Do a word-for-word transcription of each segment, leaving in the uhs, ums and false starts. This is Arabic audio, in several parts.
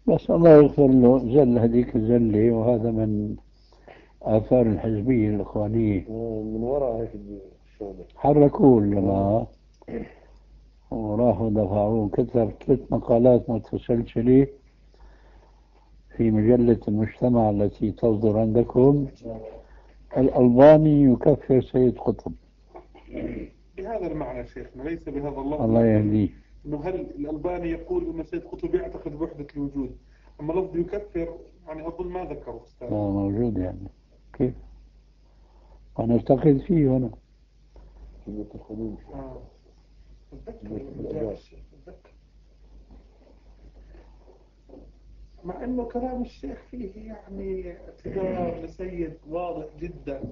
بس الله يغفر له، زل هذيك الزلة، وهذا من آثار الحزبية الإخوانية. من وراء هيك الشغلة. حركوه لما وراحوا دفعوه، كتب ثلاث مقالات متسلسلة في مجلة المجتمع التي تصدر عندكم: الألباني يكفر سيد قطب. بهذا المعنى شيخنا، ليس بهذا اللفظ. الله يهديه. انه هل الألباني يقول ان سيد قطب يعتقد بوحدة الوجود، اما لفظ يكفر يعني اظن ما ذكره استاذ. لا موجود يعني، كيف؟ ونعتقد فيه هنا. كلمة الخروج. آه. أتذكر كلمة لما جاء الأداء. الشيخ، أتذكر. مع انه كلام الشيخ فيه يعني اعتذار لسيد واضح جدا،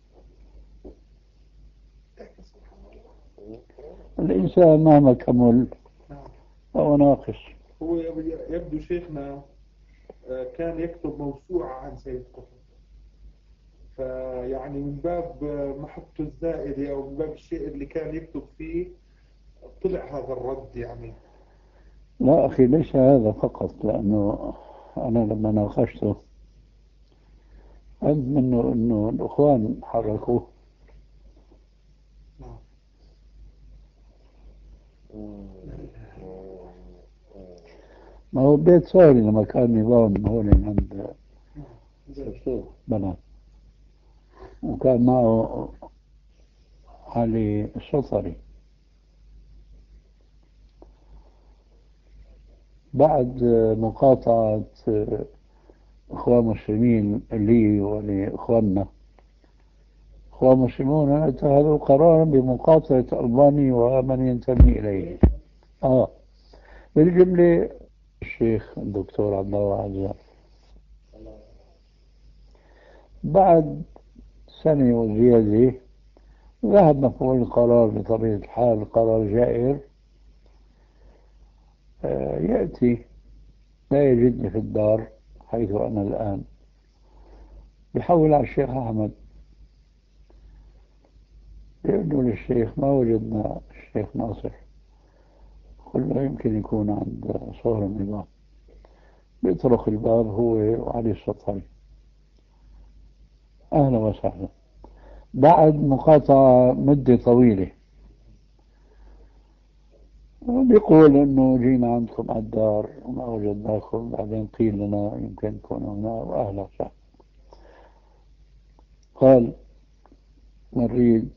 لكن سبحان الله. الإنسان مهما كمل نعم. فهو ناقص. هو يبدو شيخنا آه، كان يكتب موسوعة عن سيد قطب، فيعني من باب محبته الزائدة أو من باب الشيء اللي كان يكتب فيه طلع هذا الرد يعني. لا أخي، ليس هذا فقط، لأنه أنا لما ناقشته علم منه أنه الإخوان حركوه. نعم. ما هو بيت صاري لما كان نظام هون عند نعم. بنات، وكان معه علي الشطري. بعد مقاطعة إخوان مسلمين لي ولإخواننا، إخوان مسلمون اتخذوا قرارا بمقاطعة ألباني ومن ينتمي إليه. آه بالجملة الشيخ الدكتور عبد الله عزام. بعد سنة وزيادة ذهب مفعول القرار بطبيعة الحال، قرار جائر. آه يأتي لا يجدني في الدار حيث أنا الآن، بحول على الشيخ أحمد، يقول للشيخ ما وجدنا الشيخ ناصر. قل له يمكن يكون عند صهر النظام. بيطرق الباب هو وعلي السطحي. أهلا وسهلا. بعد مقاطعة مدة طويلة بيقول إنه جينا عندكم على الدار وما وجدناكم، بعدين قيل لنا يمكن تكونوا هنا، وأهلا وسهلا. قال نريد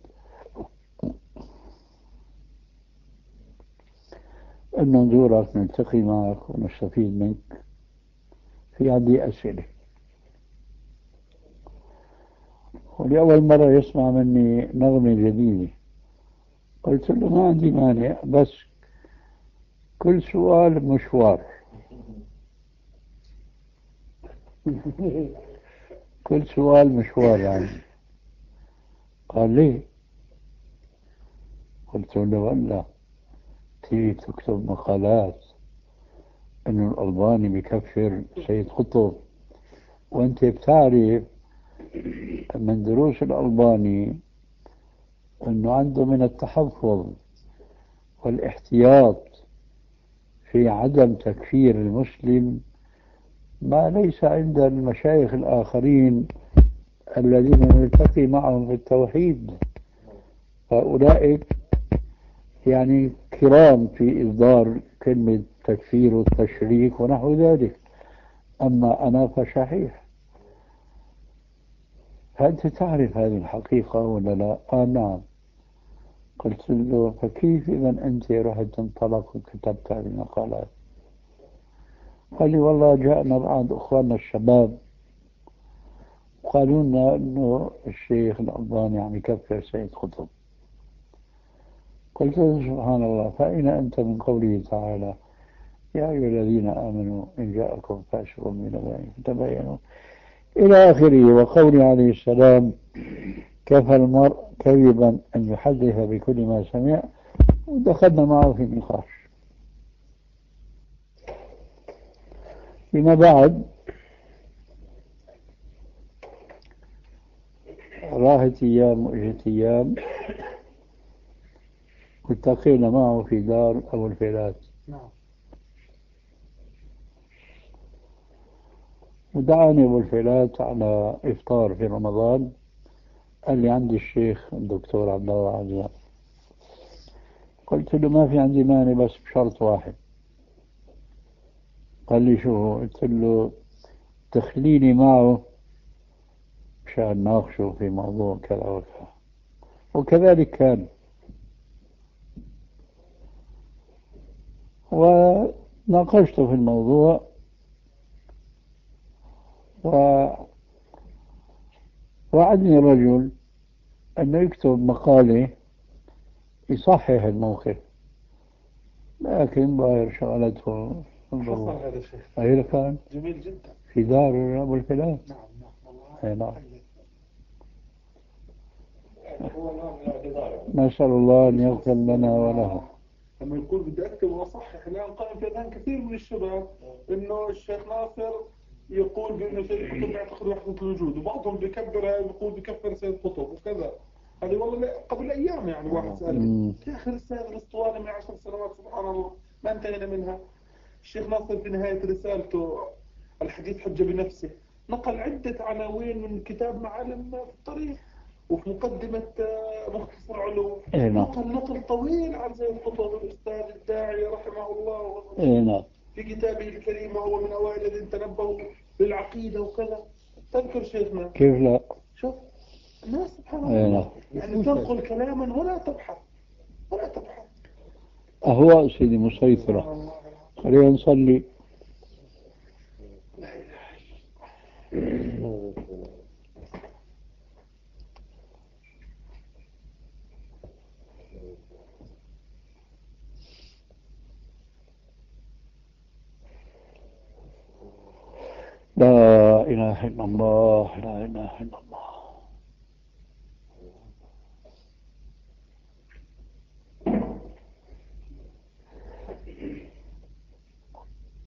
أن نزورك، نلتقي معك ونستفيد منك، في عندي أسئلة. ولأول مرة يسمع مني نغمة جديدة. قلت له ما عندي مانع، بس كل سؤال مشوار. كل سؤال مشوار يعني. قال لي، قلت له ولا تيجي تكتب مقالات انه الألباني بكفر سيد قطب، وانت بتعرف من دروس الألباني انه عنده من التحفظ والاحتياط في عدم تكفير المسلم ما ليس عند المشايخ الآخرين الذين نلتقي معهم في التوحيد. هؤلاء يعني كرام في إصدار كلمة تكفير والتشريك ونحو ذلك، أما أنا فشحيح. فأنت تعرف هذه الحقيقة ولا لا؟ آه نعم. قلت له فكيف إذا أنت رحت تنطلق وكتبت هذه المقالات؟ قال لي والله جاءنا بعض أخواننا الشباب قالوا لنا أنه الشيخ الألباني عم يكفر سيد قطب. قلت له سبحان الله، فأين أنت من قوله تعالى يا أيها الذين آمنوا إن جاءكم فاسق بنبأ فتبينوا إلى آخره، وقوله عليه السلام كفى المرء كذبا أن يحدث بكل ما سمع. ودخلنا معه في نقاش. فيما بعد راحت أيام وإجت أيام، والتقينا معه في دار أبو الفيلات. نعم. ودعاني أبو الفيلات على إفطار في رمضان، قال لي عندي الشيخ الدكتور عبد الله عزام. قلت له ما في عندي مانع بس بشرط واحد. قال لي شو هو؟ قلت له تخليني معه مشان ناقشه في موضوع كذا وكذا، وكذلك كان. وناقشته في الموضوع، ووعدني الرجل أنه يكتب مقالة يصحح الموقف، لكن ظاهر شغلته. حصل هذا الشيخ. أين كان؟ جميل جدا. في دار أبو الفلاس. نعم نعم والله. أي نعم. هو نوع من الاعتذار. نسأل الله أن يغفر لنا وله. لما يقول بدي أكتب وأصحح، الآن قائم في أذهان كثير من الشباب إنه الشيخ ناصر يقول بأنه سيد قطب يعتقد وحدة الوجود، وبعضهم بيكبر يقول بكفر سيد قطب وكذا. هذه والله لا- قبل أيام يعني واحد سألني يا أخي الرسالة الأسطوانة من عشر سنوات سبحان الله ما انتهينا منها. الشيخ ناصر في نهاية رسالته الحديث حجة بنفسه نقل عدة عناوين من كتاب معالم في الطريق، وفي مقدمة مختصر علوم نقل نقل طويل عن سيد قطب الأستاذ الداعي رحمه الله. نعم. في كتابه الكريم هو من أوائل الذين تنبهوا للعقيدة وكذا. تذكر شيخنا كيف لا؟ شوف الناس سبحان الله يعني تنقل كلاما ولا تبحث ولا تبحث. أهواء سيدي مسيطرة. خلينا نصلي. لا إله إلا الله، لا إله إلا الله.